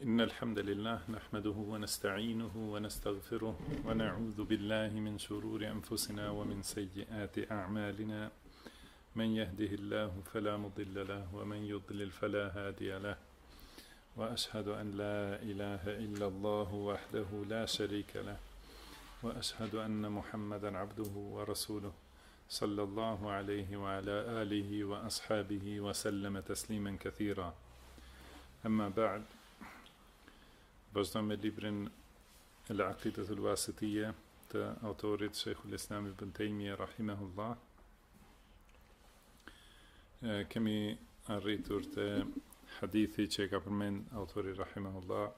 إن الحمد لله نحمده ونستعينه ونستغفره ونعوذ بالله من شرور أنفسنا ومن سيئات أعمالنا من يهده الله فلا مضل له ومن يضلل فلا هادي له وأشهد أن لا إله إلا الله وحده لا شريك له وأشهد أن محمدا عبده ورسوله صلى الله عليه وعلى آله وأصحابه وسلم تسليما كثيرا. أما بعد، vazhdojmë me librin Al-Aqidah al-Wasitiyya të autorit Sheikhul Islam Ibn Taymiyya rahimahullah. Kemi arritur te hadithi që ka përmend autori rahimahullah,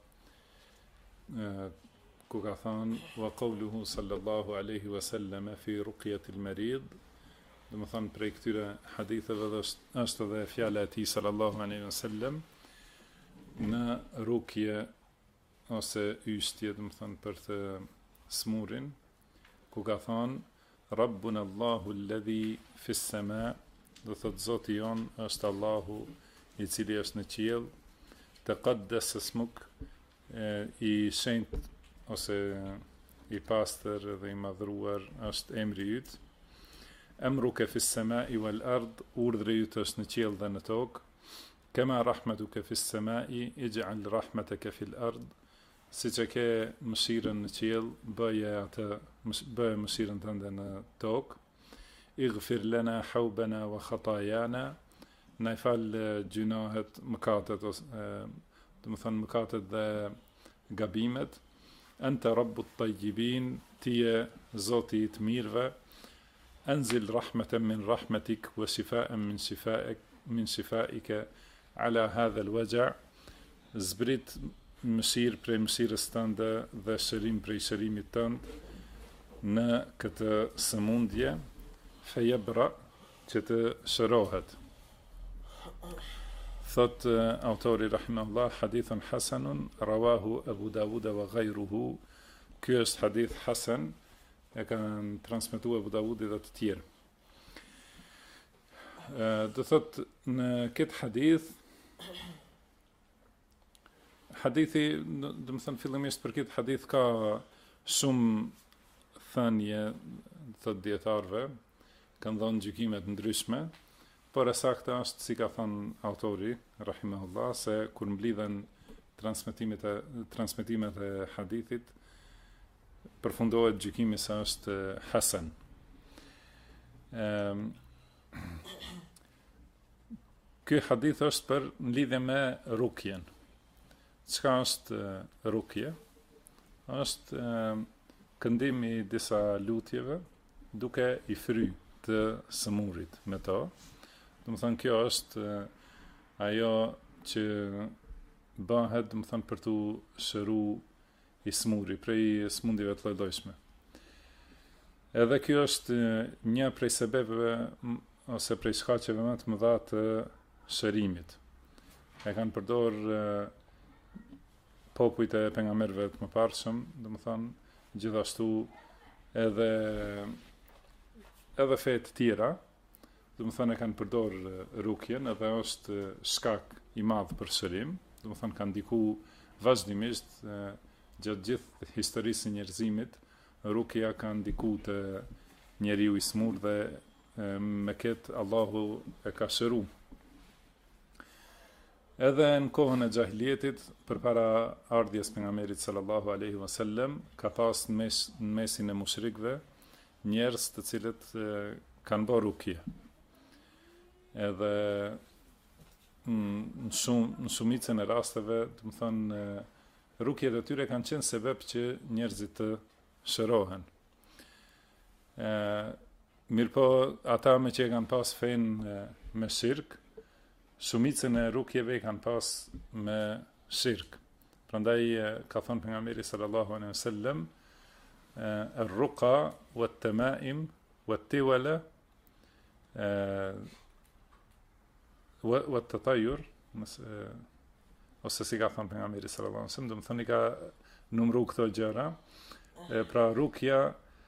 ku ka thënë wa qawluhu sallallahu alaihi wasallam fi ruqyati al-marid. Do të thonë prej këtyre haditheve është edhe fjala e tij sallallahu alaihi wasallam në rukje ose yshtje, do të thonë për të smurin, ku ka thonë Rabbuna Allahu alladhi fi s-sama, do thotë Zoti jon është Allahu i cili është në qiell, taqaddas ismuk, i shenjtë ose i pastër dhe i madhruar është emri yt. Amruka fi s-samai wal ard, urdhri yt është në qiell dhe në tokë. Kama rahmatuka fi s-samai ij'al rahmataka fi l-ard, si që ke mëshirën në qiell, bëje mëshirën tënde në tokë. Ighfir lana haubana wa khatajana, na i fal gjunahet, mëkatet, do të thonë mëkatet dhe gabimet. Anta rabbut tayyibin, ti je Zoti i të mirëve. Anzil rahmatan min rahmatik wa shifaan min shifaika ala hadha al-waja', zbrit mëshirë prej mëshirës tënde dhe shërim prej shërimit tënd në këtë sëmundje, fejebra, që të shërohet. Thot autori rahimahullah, hadithun hasanun rawahu Abu Dawud wa ghayruhu. Ky është hadith hasan, e kanë transmetuar Abu Dawudi dhe të tjerë. Do thot në këtë hadith, hadithi, do të thënë fillimisht për këtë hadith ka shumë thënie, thot dietarëve, kanë dhënë gjykimet ndryshme, por e saktë është si ka thënë autori rahimahullah, se kur mblidhen transmetimet e hadithit, përfundohet gjykimi se është hasan. Ky hadith është për në lidhje me rukjen. Çka është rukje? Është këndim i disa lutjeve duke i fry të sëmurit me to. Do të thonë kjo është ajo që bëhet, do të thonë për tu shëru i smuri prej smundjeve të lloj-llojshme. Edhe kjo është një prej sebeve ose prej shkaqeve më të mëdha të shërimit. E kanë përdor popujt e pejgamberëve të mëparshëm, domethënë gjithashtu edhe fe të tjera, domethënë e kanë përdor rukjen, edhe është shkak i madh për shërim, domethënë kanë ndiku vazhdimisht gjatë gjithë historisë së njerëzimit, rukja ka ndiku të njeriu i smur dhe me këtë Allahu e ka shëru. Edhe në kohën e xahilietit, përpara ardhjes pejgamberit sallallahu alaihi wasallam, ka pas në mesin e mushrikëve njerëz të cilët kanë bërë rukje. Edhe në shumicën e rasteve, do të thonë, rukjet e tyre kanë qenë sebeb që njerëzit të shërohen. Mirëpo ata me që kanë pas fen me shirk, shumicën e rukjeve kanë pas me shirk. Prandaj ka thënë pejgamberi sallallahu alaihi wasallam, ar-ruqa wat-tamaim wat-tiwala wat-tatayyur, ose si ka thënë pejgamberi sallallahu alaihi wasallam, do të thonë ka numëru këto gjëra. Pra rukja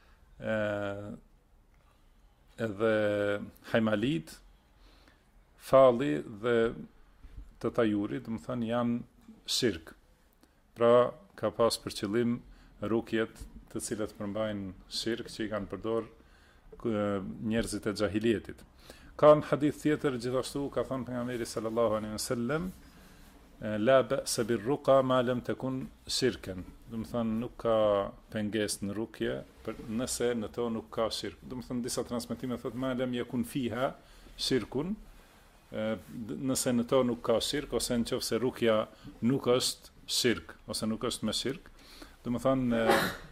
edhe hajmalit, falli dhe të tajuri, do të thonë janë shirk. pra ka pas për qëllim rukjet të cilat përmbajnë shirk që i kanë përdor njerëzit e xahilietit. Ka në hadith tjetër gjithashtu ka thënë pejgamberi sallallahu alaihi wasallam la ba'sa bir-ruqa ma lam takun shirkan. Do të thonë nuk ka pengesë në rukje nëse në to nuk ka shirk. Do të thonë disa transmetime thotë ma lam yakun fiha shirkun, nëse në to nuk ka shirk ose nëse rukja nuk është shirk ose nuk është me shirk, do të thonë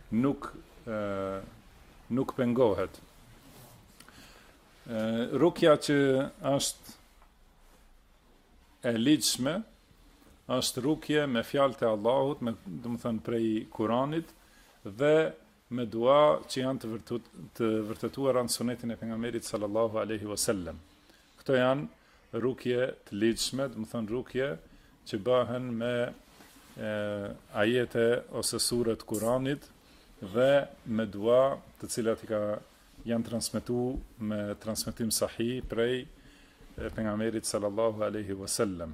nuk pengohet. Rukja që është e ligjshme është rukje me fjalët e Allahut, do të thënë prej Kuranit dhe me dua që janë të vërtetuara në sunetin e pejgamberit sallallahu alaihi wasallam. Këto janë rukje të ligjshme, do të thënë rukje që bëhen me ajete ose sure të Kuranit dhe me dua të cilat janë transmetuar me transmetim sahih prej pejgamberit sallallahu alaihi wasallam.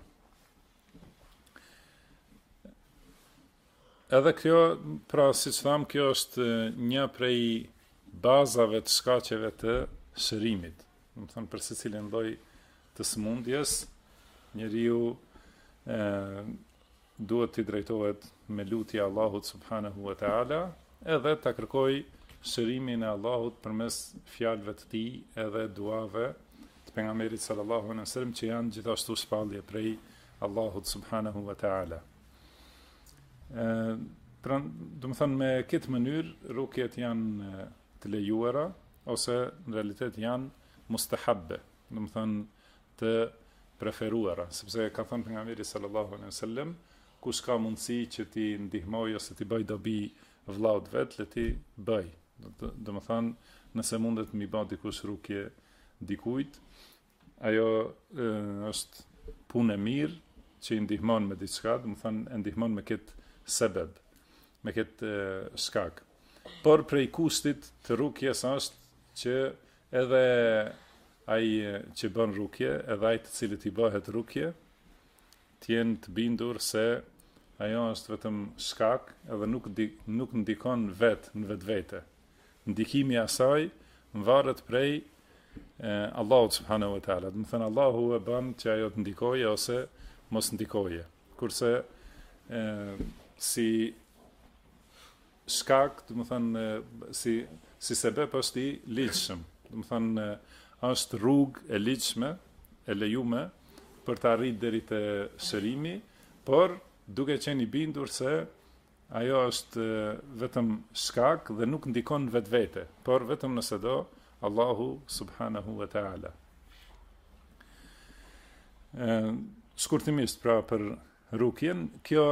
Edhe kjo, pra siç tham, kjo është një prej bazave të shkaqeve të shërimit. Do të thonë për secilin lloj të sëmundjes, njeriu duhet të drejtohet me lutje Allahut subhanahu wa taala, edhe ta kërkoj shërimin e Allahut përmes fjalëve të tij edhe duave të pejgamberit sallallahu alaihi wasallam që janë gjithashtu shpallje prej Allahut subhanahu wa taala. Pra, do të thënë me këtë mënyrë rukjet janë të lejuara ose në realitet janë mustahabbe, do të thënë të preferuara, sepse ka thënë pejgamberi sallallahu alaihi wasallam, kush ka mundësi që ti ndihmoj ose ti bëj dobi vllaut vet, le ti bëj. Do të thënë nëse mundet mi bë dikush rukje dikujt, ajo është punë e mirë që i ndihmon me diçka, do të thënë e ndihmon me këtë sebeb, me këtë shkak. Por prej kustit të rukjes është që edhe ai që bën rukje, edhe ai të cilit i bëhet rukje, të jenë të bindur se ajo është vetëm shkak edhe nuk ndikon vetë në vetvete. Ndikimi i asaj varet prej Allahut subhanahu wa taala. Do të thënë Allahu e bën që ajo të ndikojë ose mos ndikojë. Kurse si shkak, do të thënë si sebeb është i ligjshëm. Do të thënë është rrugë e ligjshme, e lejume për të arritur deri te shërimi, por duke qenë i bindur se ajo është vetëm shkak dhe nuk ndikon vetvete, por vetëm nëse do Allahu subhanahu wa taala. Shkurtimisht pra për rukjen,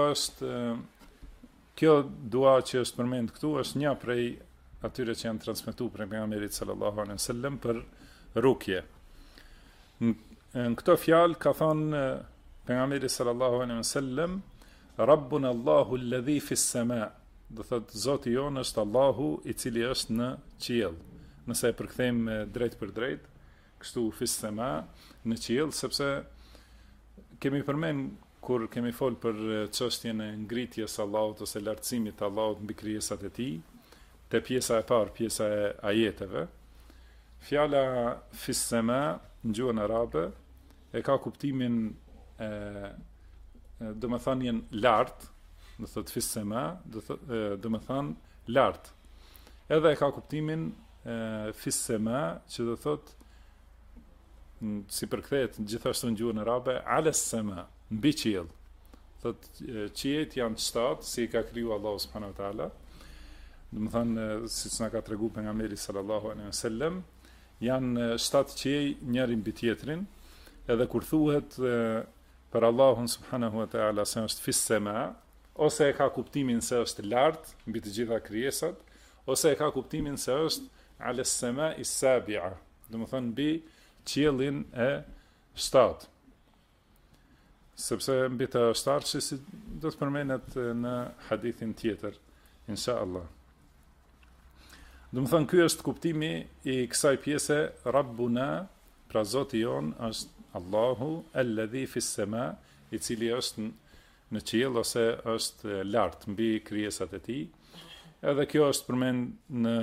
kjo dua që është përmend këtu është një prej atyre që janë transmetuar prej pejgamberit sallallahu alaihi wasallam për rukje. Në këto fjalë ka thënë pejgamberi sallallahu alaihi wasallam, Rabbuna Allahu alladhi fi as-sama', do thotë Zoti jon është Allahu i cili është në qiell. Nëse e përkthejmë drejt për drejt, kështu fi as-sama', në qiell, sepse kemi përmend kur kemi fol për çështjen e ngritjes së Allahut ose lartësimit të Allahut mbi krijesat e tij, te pjesa e parë, pjesa e ajeteve, fjala fis sama në gjuhën arabe e ka kuptimin do të thonë lart, do thotë fis sama, do të thonë lart. Edhe e ka kuptimin fis sama, që do thotë si përkthehet gjithashtu në gjuhën arabe ala sama, mbi qiell. Thotë qiejt janë 7 si ka kriju Allahu subhanahu wa taala. Do të thonë siç na ka treguar pejgamberi sallallahu alaihi wasallam, janë 7 qiej njëri mbi tjetrin, edhe kur thuhet për Allahun subhanahu wa taala se është fis sama, ose e ka kuptimin se është lart mbi të gjitha krijesat, ose e ka kuptimin se është ala sama is-sabi'a, do të thonë mbi qiellin e 7. Sepse mbi të shtarë si do të përmenet në hadithin tjetër, insha Allah. Do të thonë ky është kuptimi i kësaj pjese, Rabbuna, pra Zoti jon është Allahu alladhi fis sama, i cili është në qiell ose është lart mbi krijesat e tij. Edhe kjo është përmend në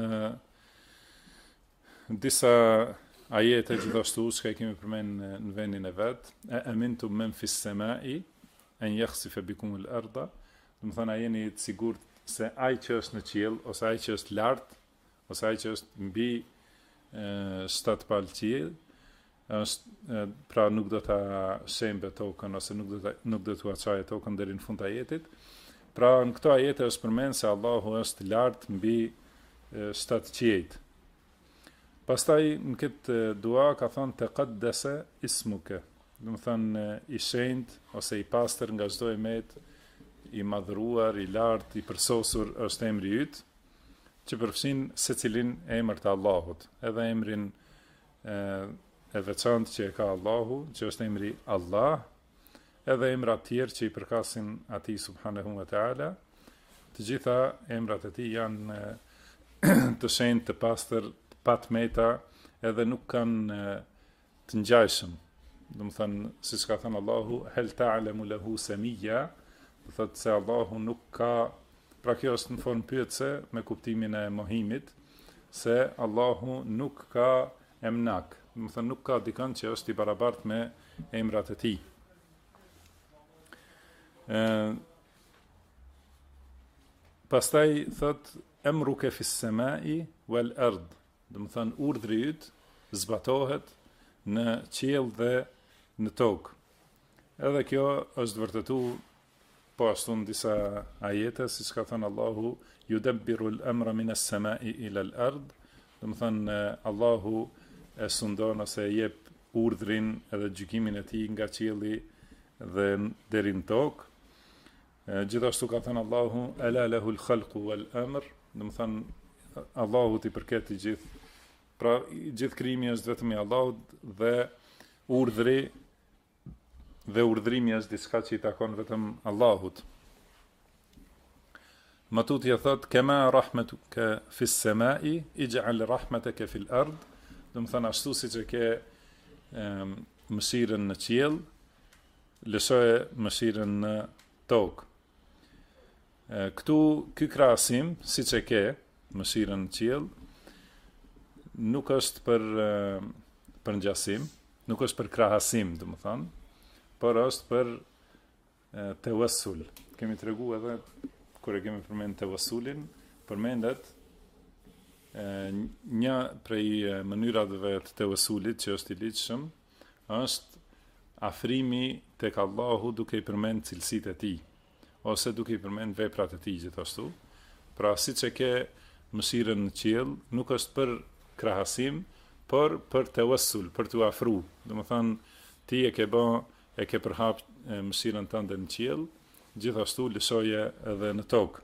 disa ajete gjithashtu që kemi përmend në vendin e vet. E amintum men fis samai an yakhsifa bikum al-ardha. Do të thonë a jeni të sigurt se ai që është në qiell ose ai që është lart ose ai që është mbi shtat palë qiell është pra nuk do ta shembe tokën ose nuk do t'u çajë tokën deri në fund të ajetit. Pra në këto ajete është përmend se Allahu është lart mbi shtat qiejt. Pastaj në këtë dua ka thënë taqaddasa ismuka. Do të thonë i shenjtë ose i pastër nga çdo emet, i madhruar, i lartë, i përsosur është emri yt, që përfshin secilin emër të Allahut, edhe emrin e veçantë që e ka Allahu, që është emri Allah, edhe emrat tjerë që i përkasin atij subhanahu wa taala. Të gjitha emrat e tij janë të shenjtë, të pastër, të patmeta, edhe nuk kanë të ngjajshëm. Do të thënë, siç ka thënë Allahu, hel ta'lamu lahu samiyya, do thotë se Allahu nuk ka, pra kjo është në formë pyetëse me kuptimin e mohimit, se Allahu nuk ka emnak, do të thënë nuk ka dikën që është i barabartë me emrat e tij. Pastaj thot emruke fis samai wal ard, do të thënë urdhri yt zbatohet në qiell dhe në tokë. Edhe kjo është vërtetuar po ashtu në disa ajete, siç ka thënë Allahu, yudabbiru al-amra min as-samai ila al-ard, do të thënë Allahu e sundon ose e jep urdhrin edhe gjykimin e tij nga qielli dhe deri në tokë. Gjithashtu ka thënë Allahu, ala lahu al-khalqu wal-amr, do të thënë Allahut i përket i gjithë. Pra i gjithë krijimi është vetëm i Allahut dhe urdhri dhe urdhrimi është diçka që i takon vetëm Allahut. Matutja thot, kema rahmetuka fis samai, ij'al rahmetaka fil ard, do të thënë ashtu siç e ke mëshirën në qiell, lëshoje mëshirën në tokë. Këtu ky krahasim, siç e ke mëshirën në qiell, nuk është për ngjasim, nuk është për krahasim, do të thënë, por është për tawassul. Kemi treguar edhe kur e kemi përmend tawassulin, përmendet një prej mënyrave të tawassulit që është i ligjshëm, është afrimi tek Allahu duke i përmend cilësitë e tij, ose duke i përmend veprat e tij gjithashtu. Pra siç e ke mëshirën në qiell, nuk është për krahasim, por për tawassul, për t'u afruar. Domethënë ti e ke përhap mëshirën tënde në qiell, gjithashtu lëshoje edhe në tokë.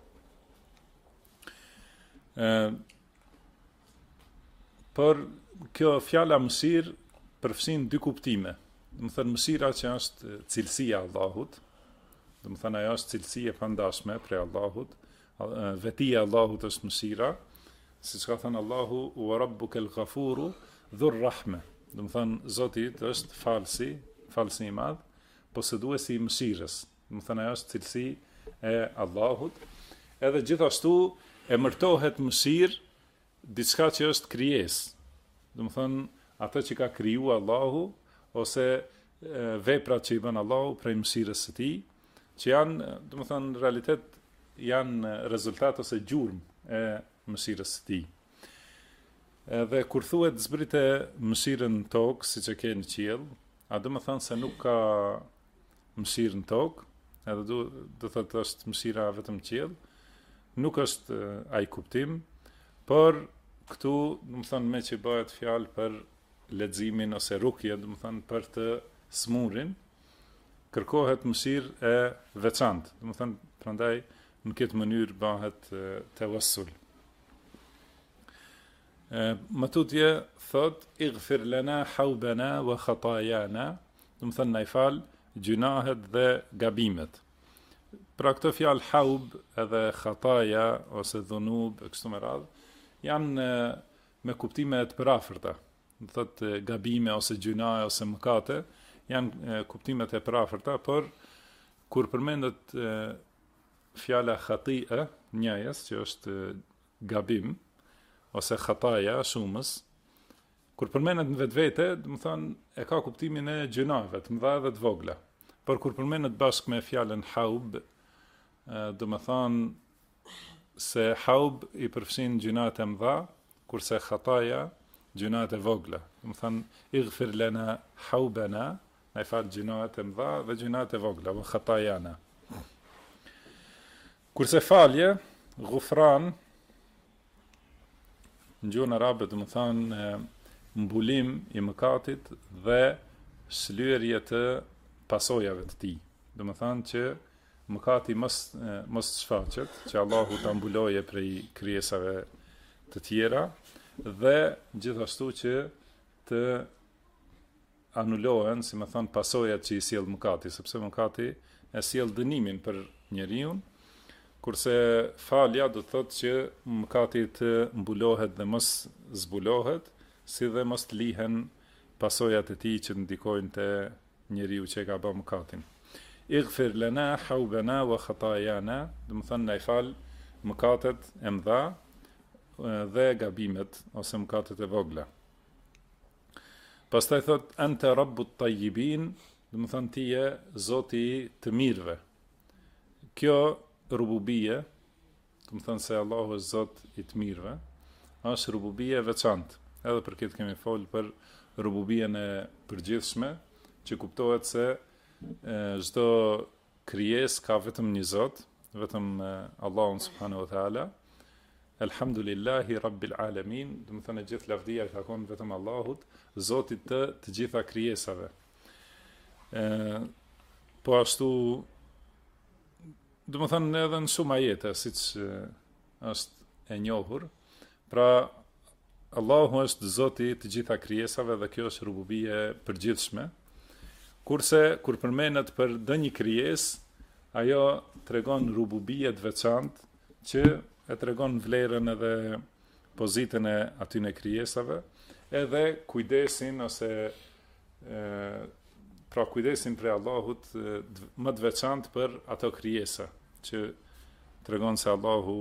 Por kjo fjala mëshirë përfshin dy kuptime. Do të thënë mëshira që është cilësia e Allahut, do të thënë ajo është cilësi e pandashme prej Allahut, vetia e Allahut është mëshira, siç ka thënë Allahu, wa rabbukal ghafuru dhur rahme. Do të thënë Zoti është falsi i madh, posëduesi i mëshirës. Do të thënë ajo është cilësi e Allahut. Edhe gjithashtu e mërtohet mëshirë diçka që është krijesë. Do të thënë atë që ka krijuar Allahu ose veprat që i bën Allahu prej mëshirës së tij, që janë, do të thënë në realitet janë rezultat ose gjurmë e mëshirës së tij. Edhe kur thuhet zbrite mëshirën në tokë, siç e ke në qiell, a do të thënë se nuk ka mëshirë në tokë, edhe do thotë është mëshira vetëm qiell, nuk është ai kuptim, por këtu do të thënë me që bëhet fjalë për leximin ose rukje, do të thënë për të smurin, kërkohet mëshirë e veçantë. Do të thënë prandaj në këtë mënyrë bëhet tawassul. Më tutje thot, ighfir lana haubana wa khatayana, do të thënë na i fal gjunahet dhe gabimet. Pra këto fjalë haub edhe khataja ose dhunub e kështu me radhë, janë me kuptime të përafërta. Do thotë gabime ose gjunahe ose mëkate, janë kuptimet e përafërta, por kur përmendet fjala khati'a, njajes, që është gabim, ose khataja, shumës, kur përmendet në vetvete, do të thonë e ka kuptimin e gjunave, të mëdha dhe të vogla. Por kur përmendet bashkë me fjalën haub, do të thonë se haub i përfshin gjunat e mëdha, kurse khataja gjunat e vogla. Do të thonë ighfir lana haubana, na i fal gjunat e mëdha dhe gjunat e vogla, wa khatajana. Kurse falje, ghufran, në gjuhën arabe do të thonë mbulim i mëkatit dhe shlyerje të pasojave të tij. Do të thonë që mëkati mos shfaqet, që Allahu ta mbuloje prej krijesave të tjera dhe gjithashtu që të anulohen, si më thon, pasojat që i sjell mëkati, sepse mëkati e sjell dënimin për njeriu, kurse falja do të thotë që mëkati të mbulohet dhe mos zbulohet, si dhe mos të lihen pasojat e tij që ndikojnë te njeriu që ka bërë mëkatin. Ighfir lana haubana wa khatayana, do të thonë na i fal mëkatet e mëdha dhe gabimet ose mëkatet e vogla. Pastaj thot anta rabbut tayyibin, do të thonë ti je Zoti i të mirëve. Kjo rububie, do të thonë se Allahu është Zot i të mirëve, është rububie e veçantë. Edhe për këtë kemi folë për rububien e përgjithshme, që kuptohet se çdo krijesë ka vetëm një Zot, vetëm Allahun subhanahu wa taala. Elhamdulillahi rabbil alamin, do të thonë gjithë lavdia i takon vetëm Allahut, Zotit të gjitha krijesave. Po ashtu, do të thonë edhe në shumë ajete, siç është e njohur, pra Allahu është Zoti i të gjitha krijesave dhe kjo është rububie përgjithshme. Kurse kur përmendet për ndonjë krijesë, ajo tregon rububie të veçantë që e tregon vlerën edhe pozitën e atyne krijesave, edhe kujdesin ose pra kujdesin për Allahut më të veçantë për ato krijesa, që tregon se Allahu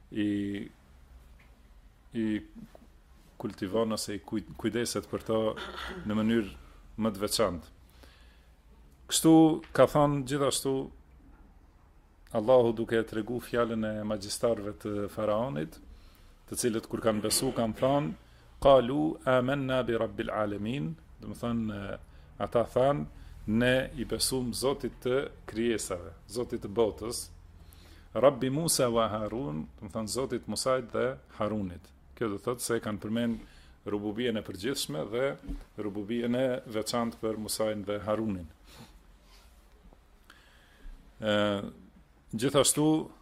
i kultivon ose i kujdeset për to në mënyrë më të veçantë. Kështu ka thënë gjithashtu Allahu duke tregu fjalën e magjistarëve të faraonit, të cilët kur kanë besu kanë thënë qalu amanna bi rabbil alamin, do të thonë ata thanë ne i besum Zotit të krijesave, Zotit të botës, Rabbi Musa wa Harun, do të thonë Zotit Musait dhe Harunit. Kjo do thotë se kanë përmend rububien e përgjithshme dhe rububien e veçantë për Musain dhe Harunin. Gjithashtu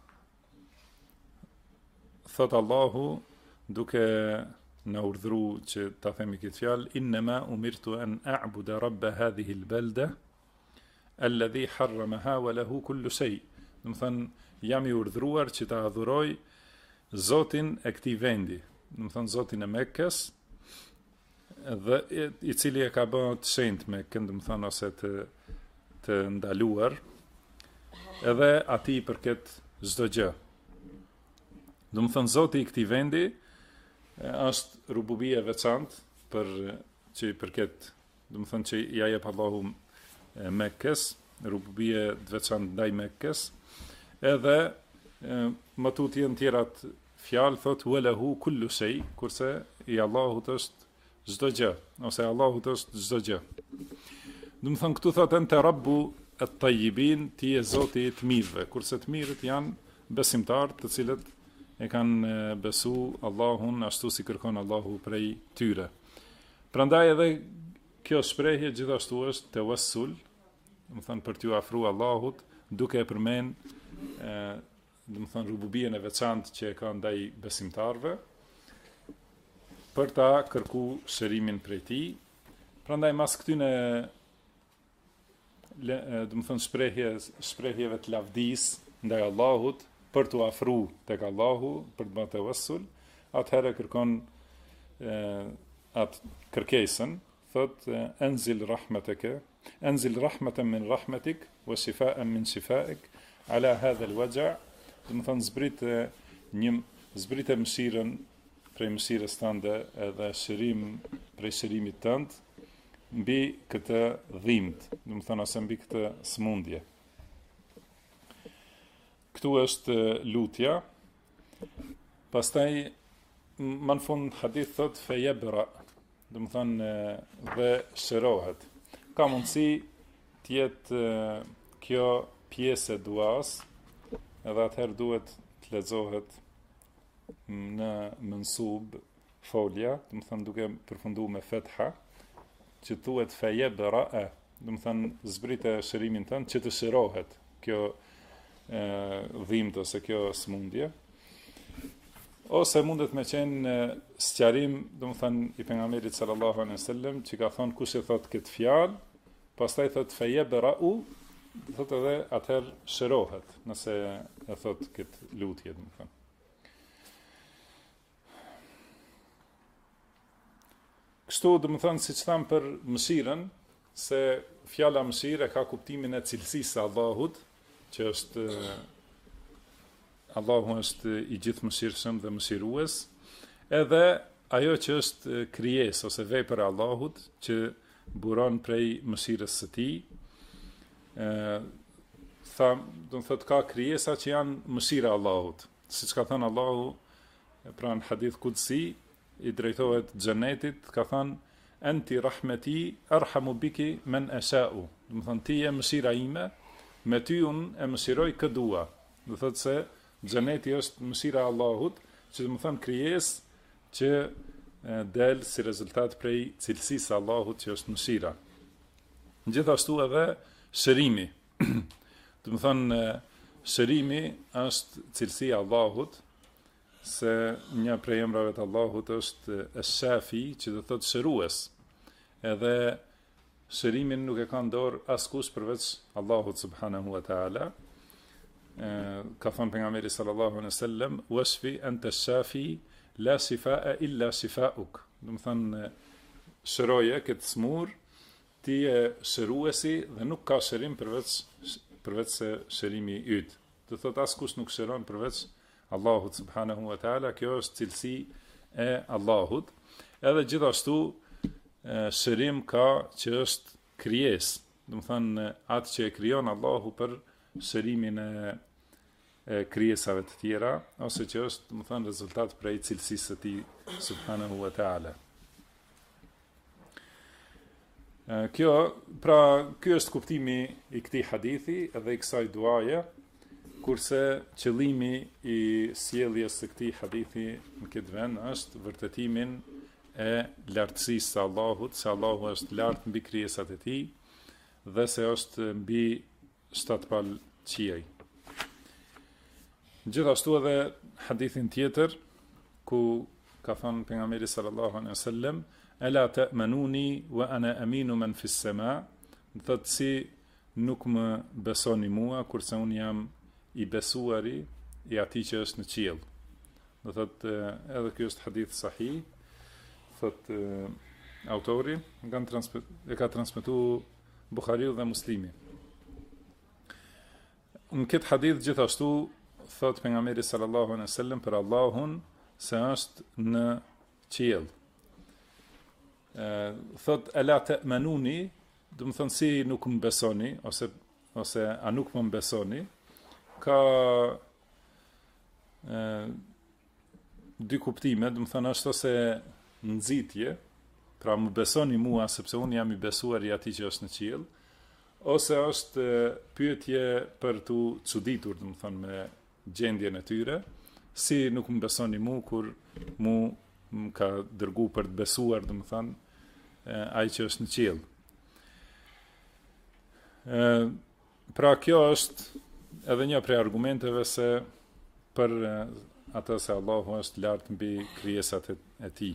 thot Allahu duke na urdhëruar që ta themi këtë fjalë inma umirtu an a'budu rabb hadhihi al-balda alladhi harramaha wa lahu kullu shay. Do të thënë jam i urdhëruar që ta adhuroj Zotin e këtij vendi, do të thënë Zotin e Mekkës, dhe i cili e ka bërë të shenjtë Mekkën, do të thënë ose të ndaluar, edhe atij përket çdo gjë. Do të thënë Zoti i këtij vendi është rububie veçantë për që i përket, do të thënë që ja jep Allahu Mekkës, rububie të veçantë ndaj Mekkës, edhe më tutje në tjerat fjalë thot walahu kullu shay, kurse i Allahut është çdo gjë, ose Allahut është çdo gjë. Do të thënë këtu thot ente rabbu at-tayyibin, ti je Zoti i të mirëve, kurse të mirët janë besimtarët të cilët e kanë besu Allahun ashtu si kërkon Allahu prej tyre. Prandaj edhe kjo shprehje gjithashtu është tawassul, do të thënë për t'u afruar Allahut, duke e përmend do të thënë rububien e veçantë që e ka ndaj besimtarëve, për ta kërku shërimin prej tij. Prandaj mas këtyne do të thënë shprehjeve të lavdis ndaj Allahut, për t'u afru tek Allahu, për të bërë tawassul, atëherë kërkon atë kërkesën, thot anzil rahmataka, anzil rahmatan min rahmatik wa shifaan min shifaik ala hadha al-waja', do të thonë zbrite mëshirën prej mëshirës tënde edhe shërim prej shërimit tënd mbi këtë dhimbje, do të thonë ose mbi këtë smundje. Këtu është lutja. Pastaj më në fund hadith thot fejebra, do të thonë dhe shërohet. Ka mundësi të jetë kjo pjesë e duas, edhe atëherë duhet të lexohet në mënsub folja, do të thonë duke përfunduar me fetha, që thuhet fejebra, do të thonë zbrite shërimin tënd që të shërohet kjo dhimbje ose kjo smundje. Ose mundet me qenë sqarim, do të thënë i pejgamberit sallallahu alaihi wasallam, që ka thonë kush e thot këtë fjalë, pastaj thot fejebra'u, thot edhe atëherë shërohet, nëse e thot këtë lutje, do të thënë. Kështu, do të thënë, siç tham për mëshirën, se fjala mëshire ka kuptimin e cilësisë së Allahut, që është Allahu është i gjithë mëshirshëm dhe mëshirues, edhe ajo që është krijesë ose vepër e Allahut që buron prej mëshirës së tij. Do të thotë ka krijesa që janë mëshira e Allahut. Siç ka thënë Allahu pra në hadith kudsi, i drejtohet xhenetit, ka thënë anti rahmeti arhamu biki men asha'u. Do të thonë ti je mëshira ime, me ty unë e mëshiroj kë dua. Do thotë se xheneti është mëshira e Allahut, që do të thonë krijesë që del si rezultat prej cilësisë së Allahut që është mëshira. Gjithashtu edhe shërimi. Do të thonë shërimi është cilësia e Allahut, se një prej emrave të Allahut është Ash-Shafi, që do thotë shërues. Edhe shërimin nuk e ka në dorë askush përveç Allahut subhanahu wa taala. Ka thënë pejgamberi sallallahu alaihi wasallam, "Washfi anta ash-shafi, la shifaa illa shifauk." Do të thonë shëroje këtë smur, ti je shëruesi dhe nuk ka shërim përveç se shërimi yt. Do thotë askush nuk shëron përveç Allahut subhanahu wa taala. Kjo është cilësi e Allahut. Edhe gjithashtu shërim ka që është krijesë. Do të thonë atë që e krijon Allahu për shërimin e krijesave të tjera, ose që është, do të thonë, rezultat prej cilësisë së tij subhanahu wa taala. Ky është kuptimi i këtij hadithi edhe i kësaj duaje, kurse qëllimi i sjelljes së këtij hadithi në këtë vend është vërtetimin e lartësisë së Allahut, se Allahu është lart mbi krijesat e tij dhe se është mbi shtatpal qiej. Gjithashtu edhe hadithin tjetër, ku ka thënë pejgamberi sallallahu alaihi wasallam, "Ela ta'manuni wa ana aminu man fi as-sama", do të thotë si nuk më besoni mua, kurse un jam i besuari i atij që është në qiell. Do thotë edhe ky është hadith sahih, thotë autori, e ka transmetuar Buhariu dhe Muslimi. Në këtë hadith gjithashtu thot pejgamberi sallallahu alaihi wasallam për Allahun se është në qiell. Thot ala ta'manuni, do të thonë si nuk më besoni ose a nuk më besoni. Ka dy kuptime, do të thonë është ose nxitje, pra më besoni mua sepse unë jam i besuar i atij që është në qiell, ose është pyetje për tu çuditur, do të thonë me gjendjen e tyre, si nuk më besoni mua kur mu më ka dërgu për të besuar, do të thonë ai që është në qiell. Pra kjo është edhe një prej argumenteve se për atë se Allahu është lart mbi krijesat e tij.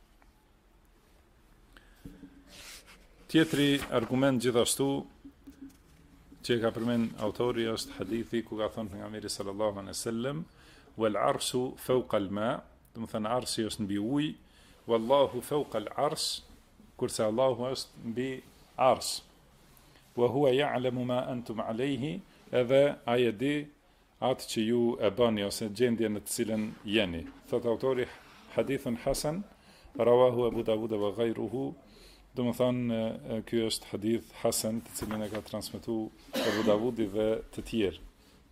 Tjetri argument gjithashtu që ka përmend autori është hadithi ku ka thënë pejgamberi sallallahu alaihi wasallam, "Wal arshu fawqa al-ma", do të thënë arshi është mbi ujë, "Wallahu fawqa al-arsh", kurse Allahu është mbi arsh. Wa huwa ya'lamu ma antum alayhi, edhe ai e di atë që ju e bani ose gjendjen në të cilën jeni. Thot autori, hadithun hasan, rawahu Abu Dawud wa ghayruhu, do të thonë ky është hadith hasan, të cilin e ka transmetuar Abu Dawudi dhe të tjerë.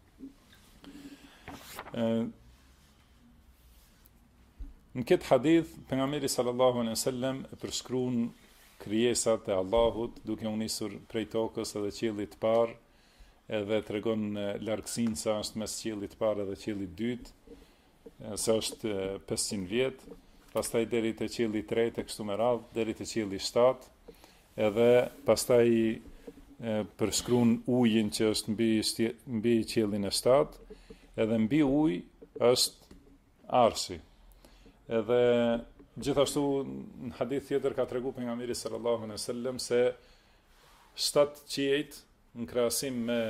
Në këtë hadith, pejgamberi sallallahu alaihi wasallam e përshkruan krijesat e Allahut, duke u nisur prej tokës edhe qiellit të parë, edhe tregon largësinë sa është mes qiellit të parë dhe qiellit të dytë, sa është 500 vjet, pastaj deri te qielli i tretë e kështu me radhë, deri te qielli i shtatë, edhe pastaj përshkruan ujin që është mbi qiellin e shtatë, edhe mbi ujë është arshi. Edhe gjithashtu në hadith tjetër ka treguar pejgamberi sallallahu alaihi wasallam se 7 qiejt në krahasim me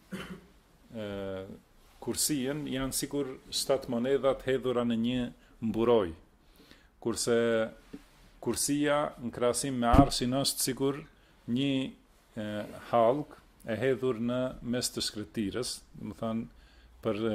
kursien janë sikur 7 monedha të hedhura në një mburoj. Kurse kursia në krahasim me arshin është sikur një hallk e hedhur në mes të shkretirës, do të thonë për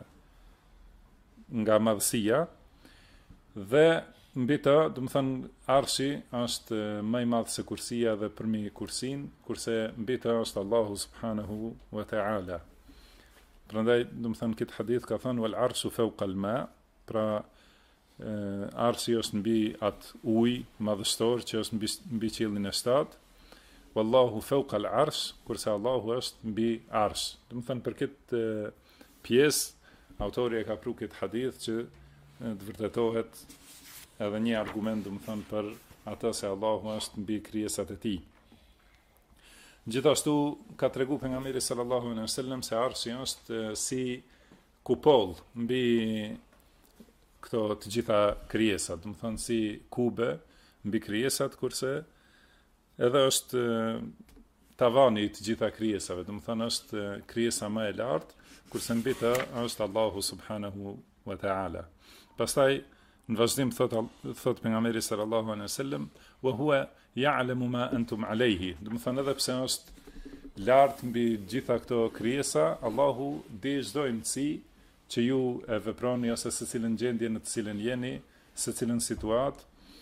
nga madhësia, dhe mbi të, do të thonë arshi është më i madh se kursia dhe përmi kursin, kurse mbi të është Allahu subhanahu wa ta'ala. Prandaj, do të thonë këtë hadith ka thënë wal arshu fawqa al-ma, pra arshi është mbi atë ujë madhështor që është mbi qiellin e shtatë. Wallahu fawqa al-arsh, kurse Allahu është mbi arsh. Do të thonë për këtë pjesë autori e ka pru këtë hadith që të vërtetohet edhe një argument, do të thonë, për atë se Allahu është mbi krijesat e tij. Gjithashtu ka treguar pejgamberi sallallahu alaihi wasallam se arshi është si kupoll mbi këto të gjitha krijesat, do të thonë si kube mbi krijesat, kurse edhe është tavani i të gjitha krijesave, do të thonë është krijesa më e lartë, kurse mbi të është Allahu subhanahu wa ta'ala. Pastaj në vazhdim thot pejgamberi sallallahu alaihi wasallam wa huwa ya'lamu ma antum alayhi. Do të thonë edhe pse është lart mbi gjitha këto krijesa, Allahu di çdo imësi që ju e veproni ose se cilën gjendje në të cilën jeni, se cilën situatë.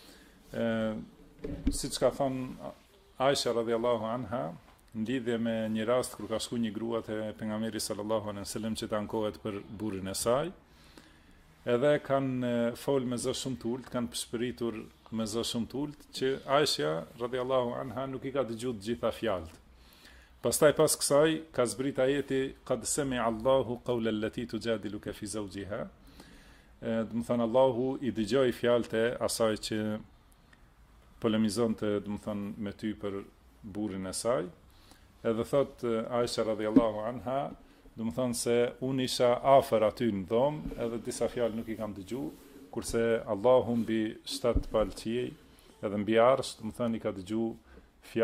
Siç ka thënë Aisha radhiyallahu anha, në lidhje me një rast kur ka shku një grua te pejgamberi sallallahu alaihi wasallam që të ankohet për burrin e saj, edhe kanë fol me zë shumë t'ullt, kanë përshpëritur me zë shumë t'ullt, që Aisha radhiyallahu anha nuk i ka dëgjuar të gjitha fjalët. Pastaj pas kësaj ka zbrit ajeti qad sami'a Allahu qawla allati tujadiluka fi zawjiha. Do të thonë Allahu i dëgjoi fjalët e asaj që polemizonte, do të thonë me ty për burrin e saj. Edhe thot Aisha radhiyallahu anha, do të thonë se unë isha afër aty në dhomë, edhe disa fjalë nuk i kam dëgjuar, kurse Allahu mbi 7 palqiej, edhe mbi arsh, do të thonë i ka dëgjuar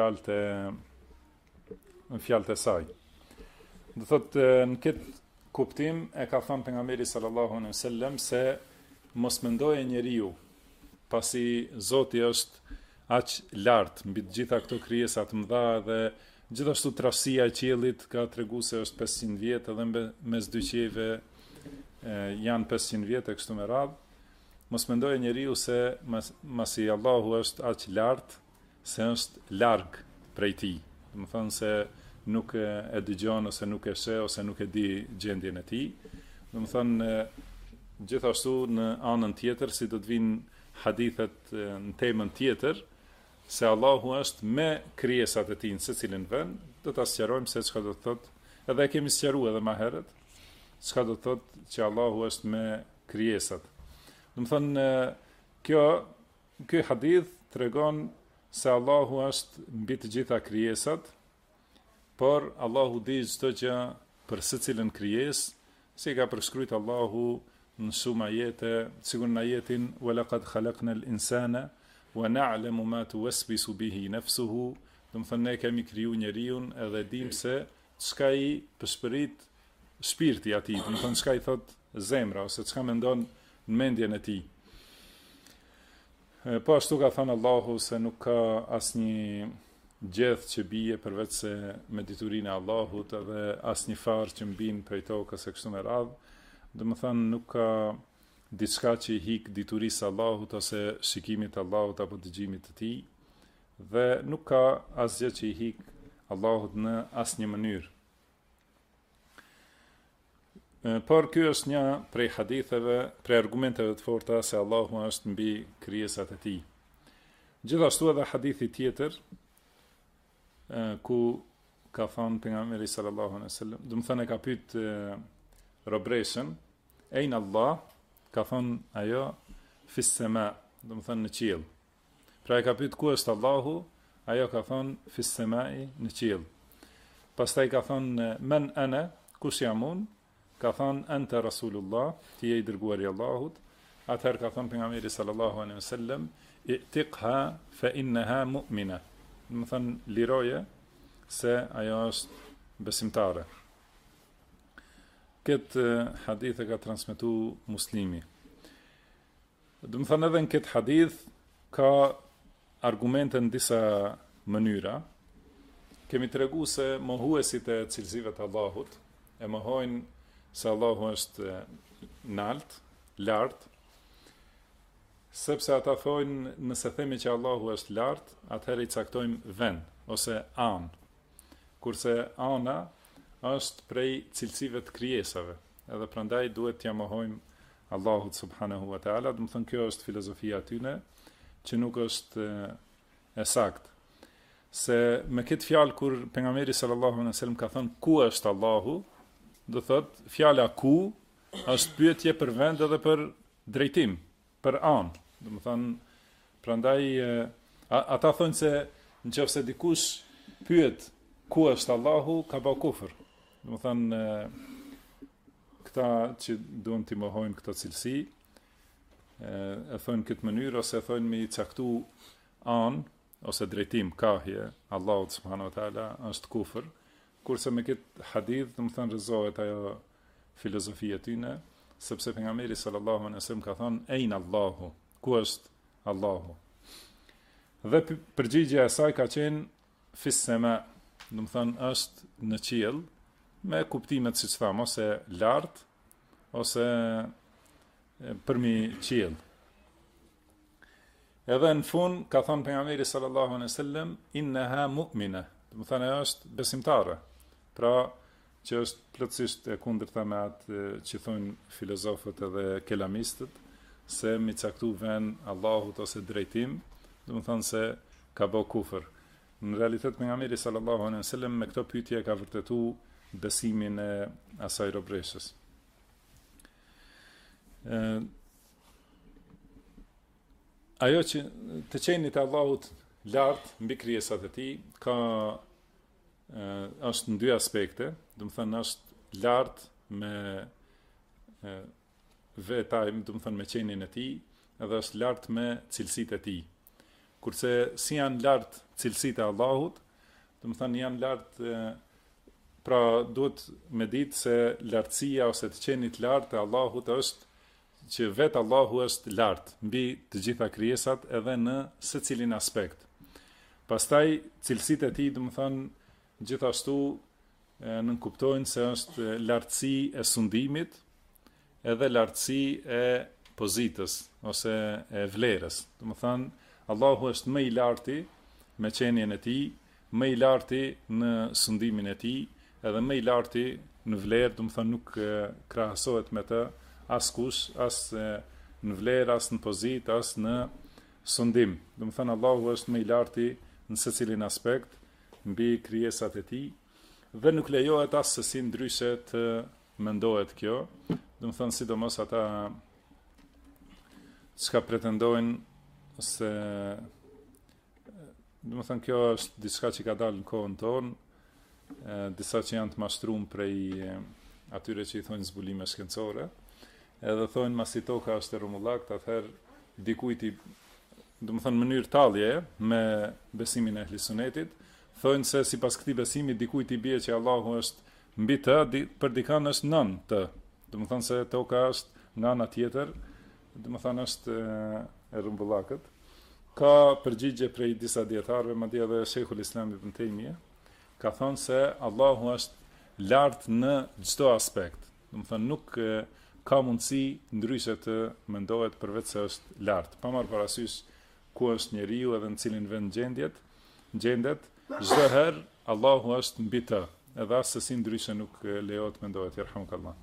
fjalët e saj. Do thotë në këtë kuptim e ka thënë pejgamberi sallallahu alaihi wasallam se mos mendoje njeriu, pasi Zoti është aq lart mbi të gjitha këto krijesa të mëdha dhe gjithashtu trashësia e qiellit ka treguar se është 500 vjet, edhe mes dy qiejve janë 500 vjet e kështu me radhë. Mos mendoje njeriu se masi Allahu është aq lart, se është larg prej tij. Do të thonë se nuk e dëgjon ose nuk e sheh ose nuk e di gjendjen e tij. Do të thonë gjithashtu në anën tjetër, si do të vinë hadithet në temën tjetër, se Allahu është me krijesat e tij në secilin vend, do ta sqarojmë se çka do të thotë, edhe e kemi sqaruar edhe më herët, çka do të thotë që Allahu është me krijesat. Do të thonë ky hadith tregon se Allahu është mbi të gjitha krijesat, por Allahu di çdo gjë për secilën krijesë, si ka përshkruajtur Allahu në shumë ajete, sikur në ajetin wa laqad khalaqna al-insana wa na'lamu ma tuwaswisu bihi nafsuhu, do të thonë ne kemi kriju njeriu edhe dim se çka i përshpërit shpirti atij, do të thonë çka i thot zemra ose çka mendon në mendjen e tij. Po ashtu ka thënë Allahu se nuk ka asnjë gjeth që bie përveç se me diturinë e Allahut, edhe asnjë farë që mbin prej tokës e kështu me radhë. Domethënë nuk ka diçka që i hik diturisë Allahut ose shikimit të Allahut apo dëgjimit të tij, dhe nuk ka asgjë që i hik Allahut në asnjë mënyrë. Por ky është një prej haditheve, prej argumenteve të forta se Allahu është mbi krijesat e tij. Gjithashtu edhe hadithi tjetër, ku ka thënë pejgamberi sallallahu alaihi wasallam, do të thënë ka pyet robreshën, "Ain Allah?" Ka thënë ajo fis sama, do të thënë në qiell. Pra e ka pyet ku është Allahu, ajo ka thënë fis samai, në qiell. Pastaj ka thënë men ana, kush jam unë? Ka thënë anta Rasulullah, ti je i dërguari i Allahut. Atëherë ka thënë pejgamberi sallallahu alaihi wasallam, "I'tiqha fa innaha mu'mina." Do të thënë liroje se ajo është besimtare. Këtë hadith e ka transmetu Muslimi. Do të thënë edhe në këtë hadith ka argumente në disa mënyra. Kemi tregu se mohuesit e cilësive të Allahut e mohojnë se Allahu është nalt, lart, sepse ata thojnë nëse themi që Allahu është lart, atëherë i caktojmë vend ose anë. Kurse ana është prej cilësive të krijesave, edhe prandaj duhet t'ja mohojmë Allahut subhanahu wa taala. Do të thonë kjo është filozofia e tyre, që nuk është e saktë. Se me këtë fjalë kur pejgamberi sallallahu alaihi wasallam ka thënë ku është Allahu, do thot fjala ku është pyetje për vend edhe për drejtim, për anë. Do të thonë, prandaj ata thonë se nëse dikush pyet ku është Allahu, ka bë kufër. Do të thonë këta që duan të mohojnë këtë cilësi, e thonë këtë mënyrë ose thonë me i caktu anë ose drejtim, kahje Allahut subhanahu wa taala është kufër. Kurse me këtë hadith, do të thënë rrezohet ajo filozofia e tyre, sepse pejgamberi sallallahu alaihi wasallam ka thënë "Ain Allahu", ku është Allahu. Dhe përgjigjja e saj ka qenë fis sama, do të thënë është në qiell, me kuptimet siç tham, ose lart ose përmi qiell. Edhe në fund ka thënë pejgamberi sallallahu alaihi wasallam "Innaha mu'mina", do të thënë është besimtare. Pra, që është plotësisht e kundërta me atë që thonë filozofët edhe kelamistët, se mi caktu vend Allahut ose drejtim, do të thonë se ka bë kufër. Në realitet pejgamberi sallallahu alaihi wasallam me këtë pyetje ka vërtetuar besimin e asaj robreshës. Ajo që të qenit e Allahut lart mbi krijesat e tij ka është në dy aspekte, do të thënë është lart me vetaj, do të thënë me qenin e tij, edhe është lart me cilësitë e tij. Kurse si janë lart cilësitë e Allahut, do të thënë janë lart, pra duhet me ditë se lartësia ose të qenit lart e Allahut është që vetë Allahu është lart mbi të gjitha krijesat edhe në secilin aspekt. Pastaj cilësitë e tij, do të thënë gjithashtu nënkuptojnë se është lartësi e sundimit edhe lartësi e pozitës ose e vlerës. Do të thënë Allahu është më i larti me qenien e tij, më i larti në sundimin e tij, edhe më i larti në vlerë, do të thënë nuk krahasohet me të askush, as në vlerë, as në pozitë, as në sundim. Do të thënë Allahu është më i larti në secilin aspekt mbi krijesat e tij dhe nuk lejohet as se si ndryshe të mendohet kjo. Do të thënë sidomos ata çka pretendojnë se, do të thënë kjo është diçka që ka dalë në kohën tonë, disa që janë të mashtruar prej atyre që i thonë zbulime shkencore, edhe thonë masi toka është e rrumullakt, atëherë dikujt i, do të thënë në mënyrë tallje me besimin e Ehlisunetit, thonë se sipas këtij besimi dikujt i bie që Allahu është mbi të, për dikan është nën të. Do të thënë se toka është nga ana tjetër, do të thënë është e rrumbullakët. Ka përgjigje prej disa dietarëve, madje edhe Sheikhul Islam Ibn Taymija ka thonë se Allahu është lart në çdo aspekt. Do të thënë nuk ka mundësi ndryshe të mendohet përveç se është lart. Pa marrë parasysh ku është njeriu edhe në cilin vend gjendet, çdo herë Allahu është mbi të, edhe as se si ndryshe nuk lejohet mendohet, yerhamukallah.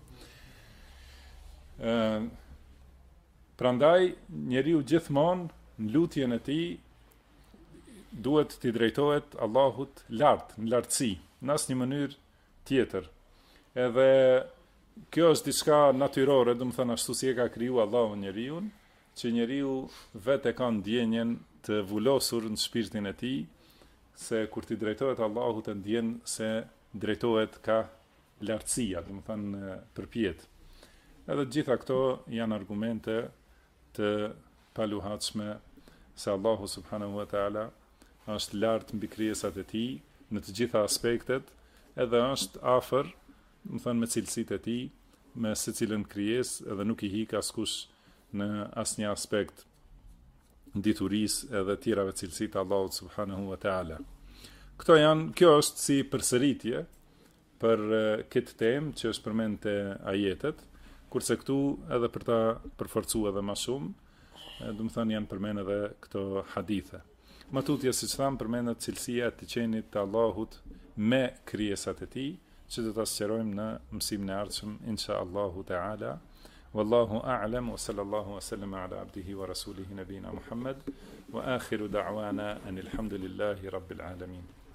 Prandaj njeriu gjithmonë në lutjen e tij duhet t'i drejtohet Allahut lart, në lartësi, në asnjë mënyrë tjetër. Edhe kjo është diçka natyrore, do të thënë ashtu si e ka kriju Allahu njeriu, që njeriu vetë ka ndjenjen të vulosur në shpirtin e tij, se kur t'i drejtohet Allahut e ndjen se drejtohet ka lartësia, do të thënë përpjet. Edhe gjitha këto janë argumente të paluhatshme se Allahu subhanahu wa taala është lart mbi krijesat e tij në të gjitha aspektet, edhe është afër, do të thënë me cilësitë e tij, me secilën krijesë, edhe nuk i hik askush në asnjë aspekt diturisë edhe tjerave cilësitë të Allahut subhanahu wa taala. Kjo është si përsëritje për këtë temë që është përmend te ajetet, kurse këtu edhe për ta përforcuar edhe më shumë, do të thënë janë përmend edhe këto hadithe. Më tutje, siç tham, përmendet cilësia e të qenit të Allahut me krijesat e tij, që do ta sqarojmë në mësimin e ardhshëm inshallahu taala. Wallahu a'lam wa sallallahu wa sallama ala abdihi wa rasulihi nabina Muhammad wa akhiru da'wana anil hamdulillahi rabbil alamin.